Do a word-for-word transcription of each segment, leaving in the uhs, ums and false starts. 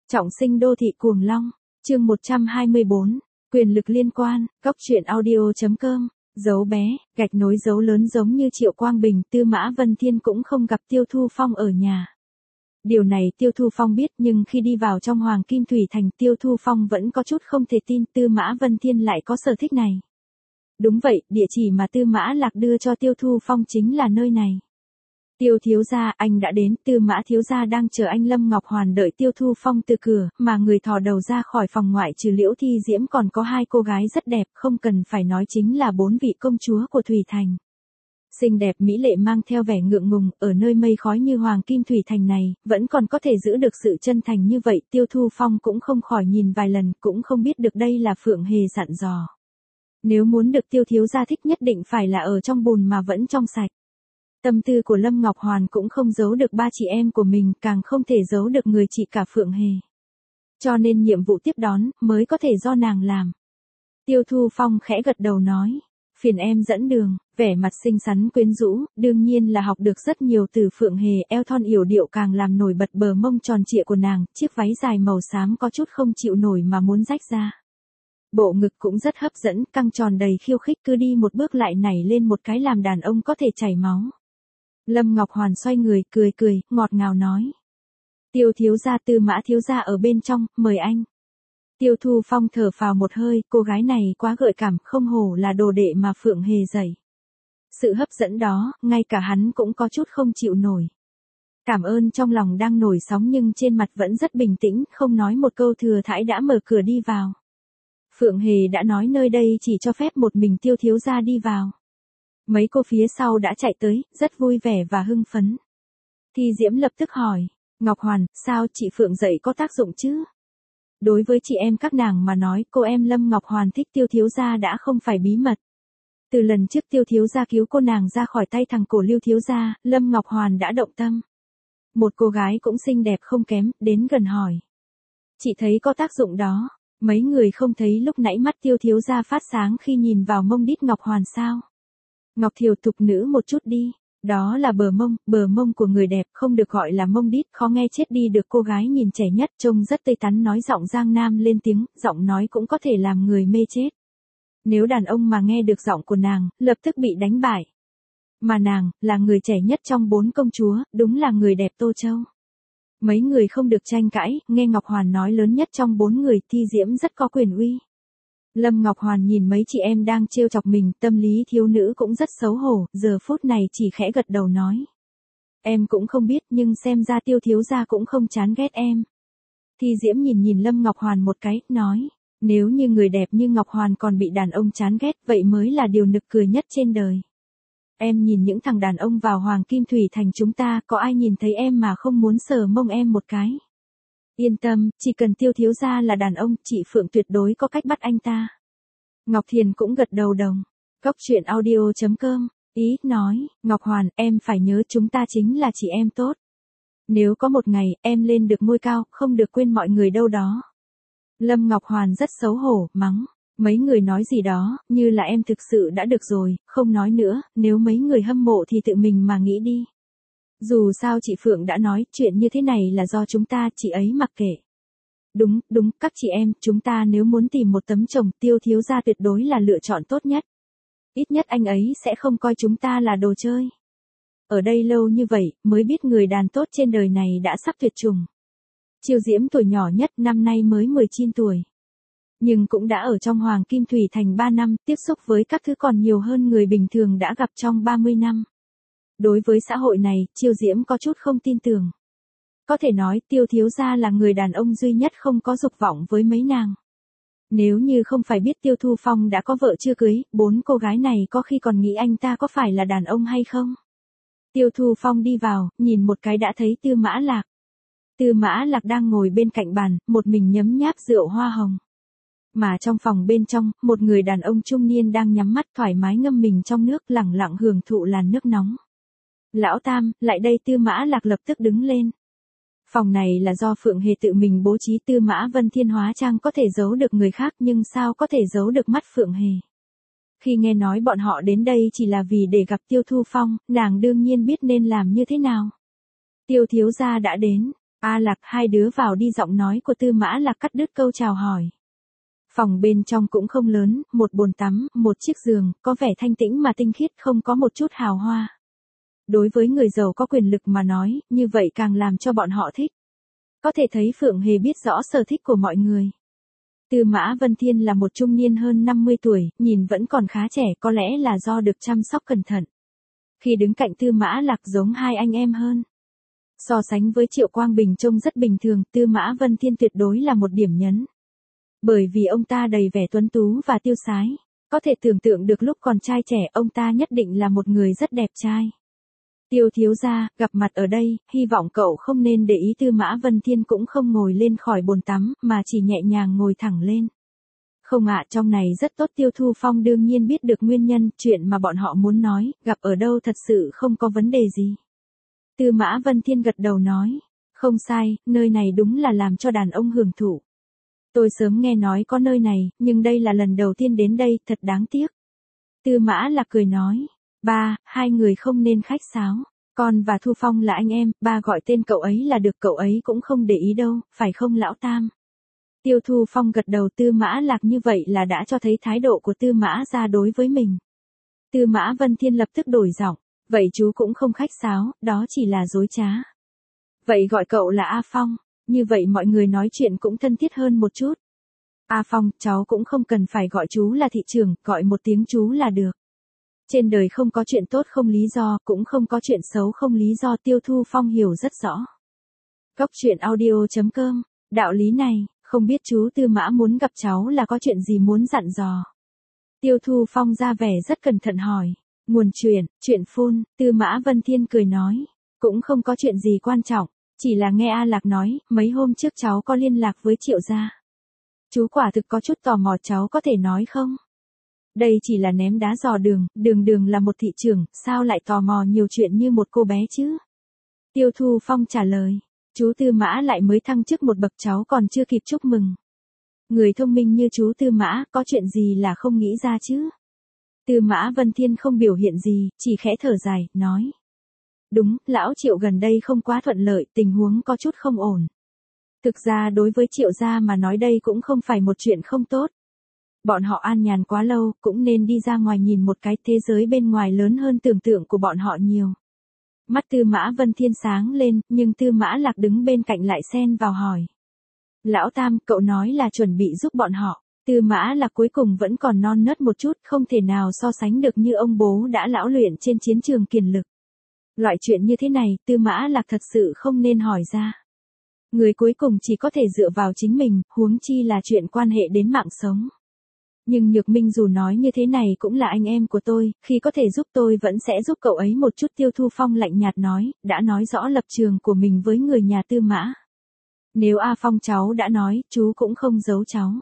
Trọng sinh đô thị cuồng long, chương một trăm hai mươi bốn, quyền lực liên quan, góc truyện audio.com, dấu bé, gạch nối dấu lớn giống như Triệu Quang Bình, Tư Mã Vân Thiên cũng không gặp Tiêu Thu Phong ở nhà. Điều này Tiêu Thu Phong biết, nhưng khi đi vào trong Hoàng Kim Thủy Thành, Tiêu Thu Phong vẫn có chút không thể tin Tư Mã Vân Thiên lại có sở thích này. Đúng vậy, địa chỉ mà Tư Mã Lạc đưa cho Tiêu Thu Phong chính là nơi này. Tiêu thiếu gia, anh đã đến. Tư Mã thiếu gia đang chờ anh. Lâm Ngọc Hoàn đợi Tiêu Thu Phong từ cửa, mà người thò đầu ra khỏi phòng ngoại trừ Liễu Thi Diễm còn có hai cô gái rất đẹp, không cần phải nói chính là bốn vị công chúa của Thủy Thành. Xinh đẹp mỹ lệ mang theo vẻ ngượng ngùng, ở nơi mây khói như Hoàng Kim Thủy Thành này, vẫn còn có thể giữ được sự chân thành như vậy. Tiêu Thu Phong cũng không khỏi nhìn vài lần, cũng không biết được đây là Phượng Hề dặn dò. Nếu muốn được Tiêu thiếu gia thích nhất định phải là ở trong bùn mà vẫn trong sạch. Tâm tư của Lâm Ngọc Hoàn cũng không giấu được ba chị em của mình, càng không thể giấu được người chị cả Phượng Hề. Cho nên nhiệm vụ tiếp đón, mới có thể do nàng làm. Tiêu Thu Phong khẽ gật đầu nói, phiền em dẫn đường, vẻ mặt xinh xắn quyến rũ, đương nhiên là học được rất nhiều từ Phượng Hề. Eo thon yểu điệu càng làm nổi bật bờ mông tròn trịa của nàng, chiếc váy dài màu xám có chút không chịu nổi mà muốn rách ra. Bộ ngực cũng rất hấp dẫn, căng tròn đầy khiêu khích, cứ đi một bước lại nảy lên một cái làm đàn ông có thể chảy máu. Lâm Ngọc Hoàn xoay người, cười cười, ngọt ngào nói. Tiêu thiếu gia, Tư Mã thiếu gia ở bên trong, mời anh. Tiêu Thu Phong thở phào một hơi, cô gái này quá gợi cảm, không hổ là đồ đệ mà Phượng Hề dạy. Sự hấp dẫn đó, ngay cả hắn cũng có chút không chịu nổi. Cảm ơn trong lòng đang nổi sóng nhưng trên mặt vẫn rất bình tĩnh, không nói một câu thừa thãi đã mở cửa đi vào. Phượng Hề đã nói nơi đây chỉ cho phép một mình Tiêu thiếu gia đi vào. Mấy cô phía sau đã chạy tới, rất vui vẻ và hưng phấn. Thi Diễm lập tức hỏi, Ngọc Hoàn, sao chị Phượng dạy có tác dụng chứ? Đối với chị em các nàng mà nói, cô em Lâm Ngọc Hoàn thích Tiêu thiếu gia đã không phải bí mật. Từ lần trước Tiêu thiếu gia cứu cô nàng ra khỏi tay thằng cổ Lưu thiếu gia, Lâm Ngọc Hoàn đã động tâm. Một cô gái cũng xinh đẹp không kém, đến gần hỏi. Chị thấy có tác dụng đó, mấy người không thấy lúc nãy mắt Tiêu thiếu gia phát sáng khi nhìn vào mông đít Ngọc Hoàn sao? Ngọc Thiều tục nữ một chút đi, đó là bờ mông, bờ mông của người đẹp, không được gọi là mông đít, khó nghe chết đi được. Cô gái nhìn trẻ nhất, trông rất tươi tắn, nói giọng Giang Nam lên tiếng, giọng nói cũng có thể làm người mê chết. Nếu đàn ông mà nghe được giọng của nàng, lập tức bị đánh bại. Mà nàng, là người trẻ nhất trong bốn công chúa, đúng là người đẹp Tô Châu. Mấy người không được tranh cãi, nghe Ngọc Hoàn nói lớn nhất trong bốn người, Thi Diễm rất có quyền uy. Lâm Ngọc Hoàn nhìn mấy chị em đang trêu chọc mình, tâm lý thiếu nữ cũng rất xấu hổ, giờ phút này chỉ khẽ gật đầu nói. Em cũng không biết nhưng xem ra Tiêu thiếu gia cũng không chán ghét em. Thi Diễm nhìn nhìn Lâm Ngọc Hoàn một cái, nói, nếu như người đẹp như Ngọc Hoàn còn bị đàn ông chán ghét, vậy mới là điều nực cười nhất trên đời. Em nhìn những thằng đàn ông vào Hoàng Kim Thủy Thành chúng ta, có ai nhìn thấy em mà không muốn sờ mông em một cái. Yên tâm, chỉ cần Tiêu thiếu gia là đàn ông, chị Phượng tuyệt đối có cách bắt anh ta. Ngọc Thiền cũng gật đầu đồng. Góc truyện audio.com, ý, nói, Ngọc Hoàn, em phải nhớ chúng ta chính là chị em tốt. Nếu có một ngày, em lên được ngôi cao, không được quên mọi người đâu đó. Lâm Ngọc Hoàn rất xấu hổ, mắng. Mấy người nói gì đó, như là em thực sự đã được rồi, không nói nữa, nếu mấy người hâm mộ thì tự mình mà nghĩ đi. Dù sao chị Phượng đã nói, chuyện như thế này là do chúng ta, chị ấy mặc kệ. Đúng, đúng, các chị em, chúng ta nếu muốn tìm một tấm chồng, Tiêu thiếu gia tuyệt đối là lựa chọn tốt nhất. Ít nhất anh ấy sẽ không coi chúng ta là đồ chơi. Ở đây lâu như vậy, mới biết người đàn tốt trên đời này đã sắp tuyệt chủng. Chiêu Diễm tuổi nhỏ nhất, năm nay mới mười chín tuổi. Nhưng cũng đã ở trong Hoàng Kim Thủy Thành ba năm, tiếp xúc với các thứ còn nhiều hơn người bình thường đã gặp trong ba mươi năm. Đối với xã hội này, Chiêu Diễm có chút không tin tưởng. Có thể nói, Tiêu thiếu gia là người đàn ông duy nhất không có dục vọng với mấy nàng. Nếu như không phải biết Tiêu Thu Phong đã có vợ chưa cưới, bốn cô gái này có khi còn nghĩ anh ta có phải là đàn ông hay không. Tiêu Thu Phong đi vào, nhìn một cái đã thấy Tư Mã Lạc. Tư Mã Lạc đang ngồi bên cạnh bàn, một mình nhấm nháp rượu hoa hồng. Mà trong phòng bên trong, một người đàn ông trung niên đang nhắm mắt thoải mái ngâm mình trong nước, lẳng lặng hưởng thụ làn nước nóng. Lão Tam, lại đây. Tư Mã Lạc lập tức đứng lên. Phòng này là do Phượng Hề tự mình bố trí. Tư Mã Vân Thiên hóa trang có thể giấu được người khác nhưng sao có thể giấu được mắt Phượng Hề. Khi nghe nói bọn họ đến đây chỉ là vì để gặp Tiêu Thu Phong, nàng đương nhiên biết nên làm như thế nào. Tiêu thiếu gia đã đến. A Lạc, hai đứa vào đi, giọng nói của Tư Mã Lạc cắt đứt câu chào hỏi. Phòng bên trong cũng không lớn, một bồn tắm, một chiếc giường, có vẻ thanh tĩnh mà tinh khiết, không có một chút hào hoa. Đối với người giàu có quyền lực mà nói, như vậy càng làm cho bọn họ thích. Có thể thấy Phượng Hề biết rõ sở thích của mọi người. Tư Mã Vân Thiên là một trung niên hơn năm mươi tuổi, nhìn vẫn còn khá trẻ, có lẽ là do được chăm sóc cẩn thận. Khi đứng cạnh Tư Mã Lạc giống hai anh em hơn. So sánh với Triệu Quang Bình trông rất bình thường, Tư Mã Vân Thiên tuyệt đối là một điểm nhấn. Bởi vì ông ta đầy vẻ tuấn tú và tiêu sái. Có thể tưởng tượng được lúc còn trai trẻ ông ta nhất định là một người rất đẹp trai. Tiêu thiếu gia, gặp mặt ở đây, hy vọng cậu không nên để ý. Tư Mã Vân Thiên cũng không ngồi lên khỏi bồn tắm, mà chỉ nhẹ nhàng ngồi thẳng lên. Không ạ, trong này rất tốt. Tiêu Thu Phong đương nhiên biết được nguyên nhân, chuyện mà bọn họ muốn nói, gặp ở đâu thật sự không có vấn đề gì. Tư Mã Vân Thiên gật đầu nói, không sai, nơi này đúng là làm cho đàn ông hưởng thụ. Tôi sớm nghe nói có nơi này, nhưng đây là lần đầu tiên đến đây, thật đáng tiếc. Tư Mã Lạc cười nói, ba, hai người không nên khách sáo. Con và Thu Phong là anh em, ba gọi tên cậu ấy là được, cậu ấy cũng không để ý đâu, phải không lão Tam? Tiêu Thu Phong gật đầu. Tư Mã Lạc như vậy là đã cho thấy thái độ của Tư Mã gia đối với mình. Tư Mã Vân Thiên lập tức đổi giọng, vậy chú cũng không khách sáo, đó chỉ là dối trá. Vậy gọi cậu là A Phong, như vậy mọi người nói chuyện cũng thân thiết hơn một chút. A Phong, cháu cũng không cần phải gọi chú là thị trưởng, gọi một tiếng chú là được. Trên đời không có chuyện tốt không lý do, cũng không có chuyện xấu không lý do. Tiêu Thu Phong hiểu rất rõ. Cốc truyện audio chấm com, đạo lý này, không biết chú Tư Mã muốn gặp cháu là có chuyện gì muốn dặn dò. Tiêu Thu Phong ra vẻ rất cẩn thận hỏi. Nguồn chuyện, chuyện phun. Tư Mã Vân Thiên cười nói, cũng không có chuyện gì quan trọng, chỉ là nghe A Lạc nói, mấy hôm trước cháu có liên lạc với Triệu gia. Chú quả thực có chút tò mò, cháu có thể nói không? Đây chỉ là ném đá dò đường, đường đường là một thị trưởng, sao lại tò mò nhiều chuyện như một cô bé chứ? Tiêu Thu Phong trả lời, chú Tư Mã lại mới thăng chức một bậc, cháu còn chưa kịp chúc mừng. Người thông minh như chú Tư Mã, có chuyện gì là không nghĩ ra chứ? Tư Mã Vân Thiên không biểu hiện gì, chỉ khẽ thở dài, nói. Đúng, lão Triệu gần đây không quá thuận lợi, tình huống có chút không ổn. Thực ra đối với Triệu gia mà nói đây cũng không phải một chuyện không tốt. Bọn họ an nhàn quá lâu, cũng nên đi ra ngoài nhìn một cái, thế giới bên ngoài lớn hơn tưởng tượng của bọn họ nhiều. Mắt Tư Mã Vân Thiên sáng lên, nhưng Tư Mã Lạc đứng bên cạnh lại xen vào hỏi. Lão Tam, cậu nói là chuẩn bị giúp bọn họ. Tư Mã Lạc cuối cùng vẫn còn non nớt một chút, không thể nào so sánh được như ông bố đã lão luyện trên chiến trường kiền lực. Loại chuyện như thế này, Tư Mã Lạc thật sự không nên hỏi ra. Người cuối cùng chỉ có thể dựa vào chính mình, huống chi là chuyện quan hệ đến mạng sống. Nhưng Nhược Minh dù nói như thế này cũng là anh em của tôi, khi có thể giúp tôi vẫn sẽ giúp cậu ấy một chút. Tiêu Thu Phong lạnh nhạt nói, đã nói rõ lập trường của mình với người nhà Tư Mã. Nếu A Phong cháu đã nói, chú cũng không giấu cháu.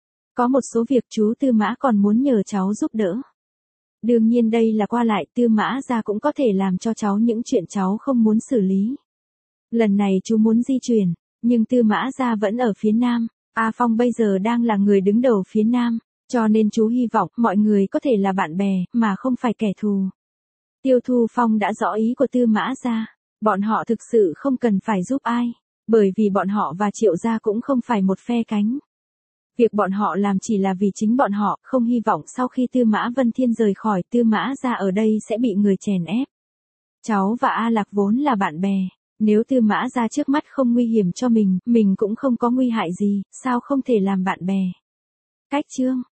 Có một số việc chú Tư Mã còn muốn nhờ cháu giúp đỡ. Đương nhiên đây là qua lại, Tư Mã gia cũng có thể làm cho cháu những chuyện cháu không muốn xử lý. Lần này chú muốn di chuyển, nhưng Tư Mã gia vẫn ở phía Nam. A Phong bây giờ đang là người đứng đầu phía Nam, cho nên chú hy vọng mọi người có thể là bạn bè, mà không phải kẻ thù. Tiêu Thu Phong đã rõ ý của Tư Mã gia, bọn họ thực sự không cần phải giúp ai, bởi vì bọn họ và Triệu gia cũng không phải một phe cánh. Việc bọn họ làm chỉ là vì chính bọn họ, không hy vọng sau khi Tư Mã Vân Thiên rời khỏi, Tư Mã gia ở đây sẽ bị người chèn ép. Cháu và A Lạc vốn là bạn bè, nếu Tư Mã gia trước mắt không nguy hiểm cho mình, mình cũng không có nguy hại gì, sao không thể làm bạn bè. Cách chương